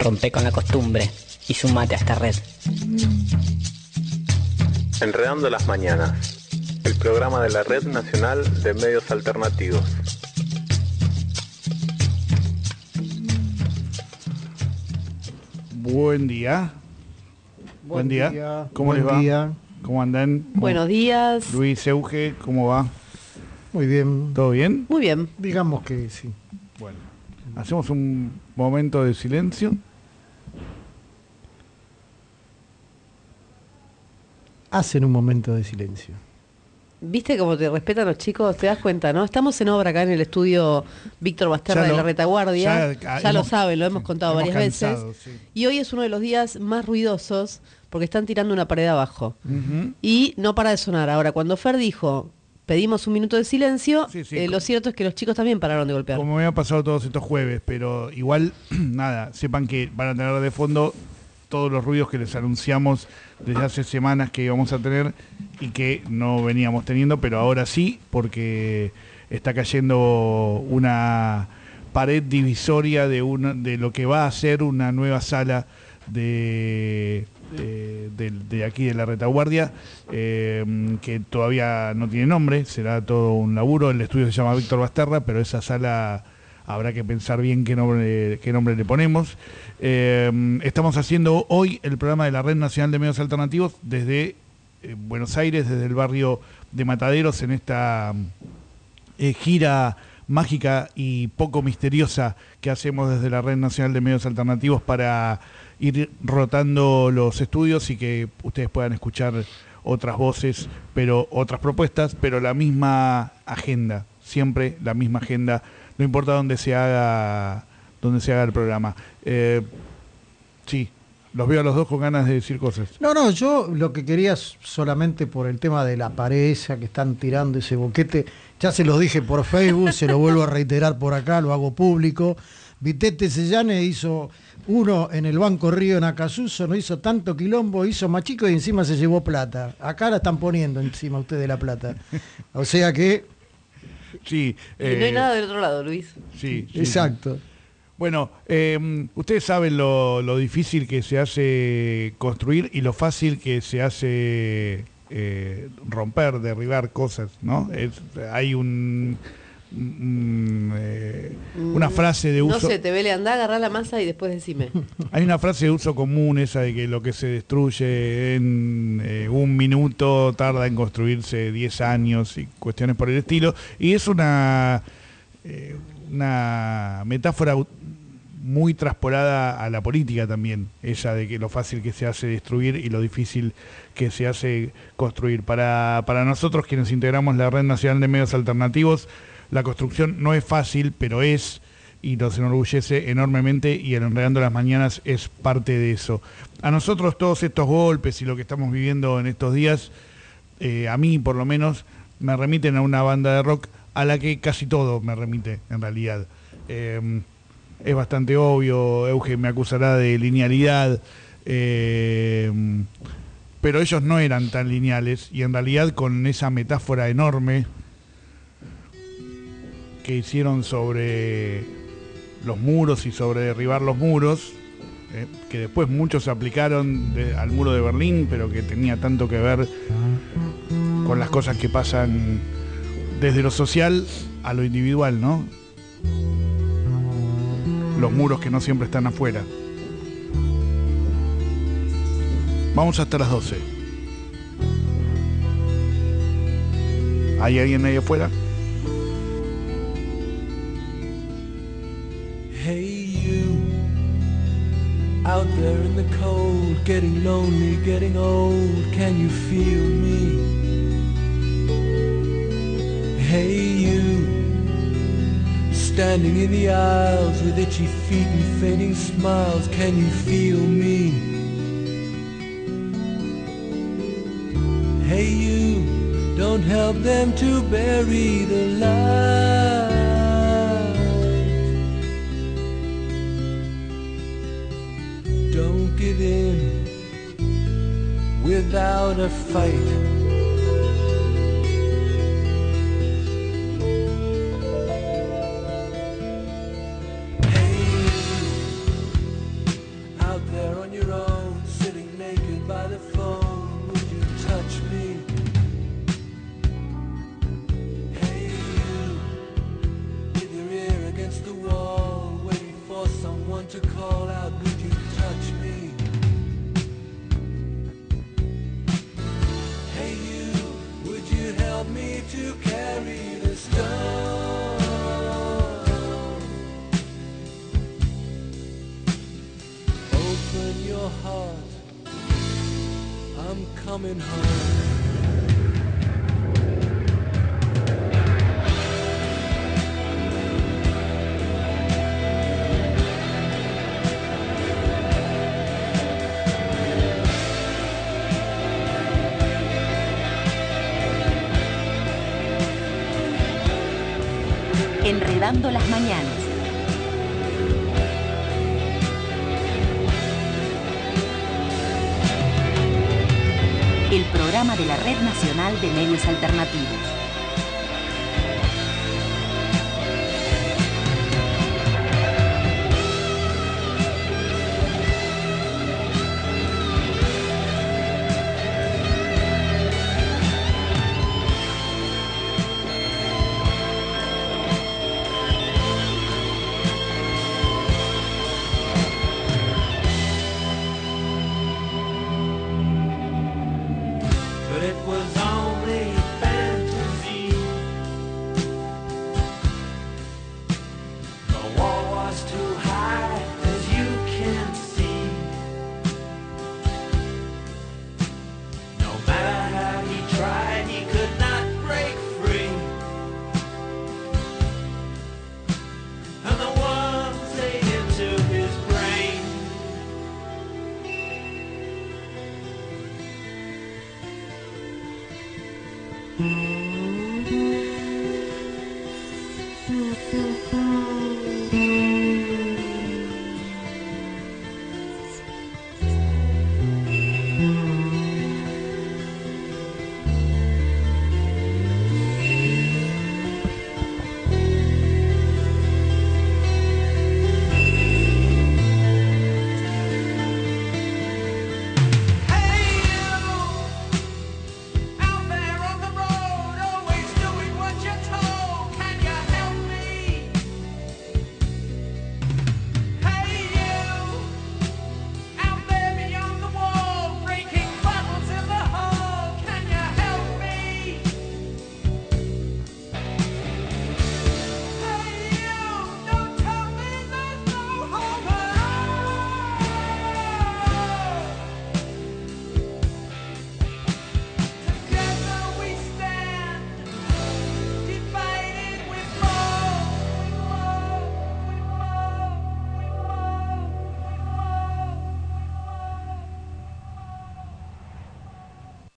Rompe con la costumbre y sumate a esta red. Enredando las mañanas, el programa de la Red Nacional de Medios Alternativos. Buen día. Buen día. ¿Cómo les va? ¿Cómo andan? Buenos días. Luis, Euge, ¿cómo va? Muy bien. ¿Todo bien? Muy bien. Digamos que sí. Bueno, hacemos un momento de silencio. Hacen un momento de silencio. ¿Viste cómo te respetan los chicos? ¿Te das cuenta, no? Estamos en obra acá en el estudio Víctor Basterra de la Retaguardia. Ya lo saben, lo hemos contado varias veces. Sí. Y hoy es uno de los días más ruidosos porque están tirando una pared abajo. Y no para de sonar. Ahora, cuando Fer dijo, pedimos un minuto de silencio, lo cierto es que los chicos también pararon de golpear. Como me ha pasado todos estos jueves, pero igual, nada, sepan que van a tener de fondo todos los ruidos que les anunciamos desde hace semanas que íbamos a tener y que no veníamos teniendo, pero ahora sí, porque está cayendo una pared divisoria de lo que va a ser una nueva sala de aquí de la Retaguardia, que todavía no tiene nombre, será todo un laburo. El estudio se llama Víctor Basterra, pero esa sala habrá que pensar bien qué nombre le ponemos. Estamos haciendo hoy el programa de la Red Nacional de Medios Alternativos desde Buenos Aires, desde el barrio de Mataderos, en esta gira mágica y poco misteriosa que hacemos desde la Red Nacional de Medios Alternativos para ir rotando los estudios y que ustedes puedan escuchar otras voces, pero otras propuestas, pero la misma agenda, siempre la misma agenda. No importa dónde se haga el programa. Sí, los veo a los dos con ganas de decir cosas. No, yo lo que quería solamente por el tema de la pared esa que están tirando ese boquete, ya se los dije por Facebook, se lo vuelvo a reiterar por acá, lo hago público. Vitete Sellane hizo uno en el Banco Río en Acasuso, no hizo tanto quilombo, hizo más chico y encima se llevó plata. Acá la están poniendo encima ustedes la plata. O sea que... Sí, y no hay nada del otro lado, Luis. Sí, exacto. Sí. Bueno, ustedes saben lo difícil que se hace construir y lo fácil que se hace romper, derribar cosas, ¿no? Hay una frase de uso... No sé, te vele, andá, agarrá la masa y después decime. Hay una frase de uso común esa de que lo que se destruye en un minuto tarda en construirse 10 años y cuestiones por el estilo. Y es una metáfora muy traspolada a la política también, esa de que lo fácil que se hace destruir y lo difícil que se hace construir. Para nosotros, quienes integramos la Red Nacional de Medios Alternativos, la construcción no es fácil, pero es, y nos enorgullece enormemente, y el Enredando las Mañanas es parte de eso. A nosotros todos estos golpes y lo que estamos viviendo en estos días, a mí por lo menos, me remiten a una banda de rock a la que casi todo me remite, en realidad. Es bastante obvio, Euge me acusará de linealidad, pero ellos no eran tan lineales, y en realidad con esa metáfora enorme que hicieron sobre los muros y sobre derribar los muros, que después muchos aplicaron al muro de Berlín, pero que tenía tanto que ver con las cosas que pasan desde lo social a lo individual, ¿no? Los muros que no siempre están afuera. Vamos hasta las 12. ¿Hay alguien ahí afuera? Hey you, out there in the cold, getting lonely, getting old, can you feel me? Hey you, standing in the aisles with itchy feet and fading smiles, can you feel me? Hey you, don't help them to bury the light. Don't give in without a fight. want to call out, would you touch me? Hey you, would you help me to carry the stone? Open your heart, I'm coming home. Enredando las mañanas. El programa de la Red Nacional de Medios Alternativos.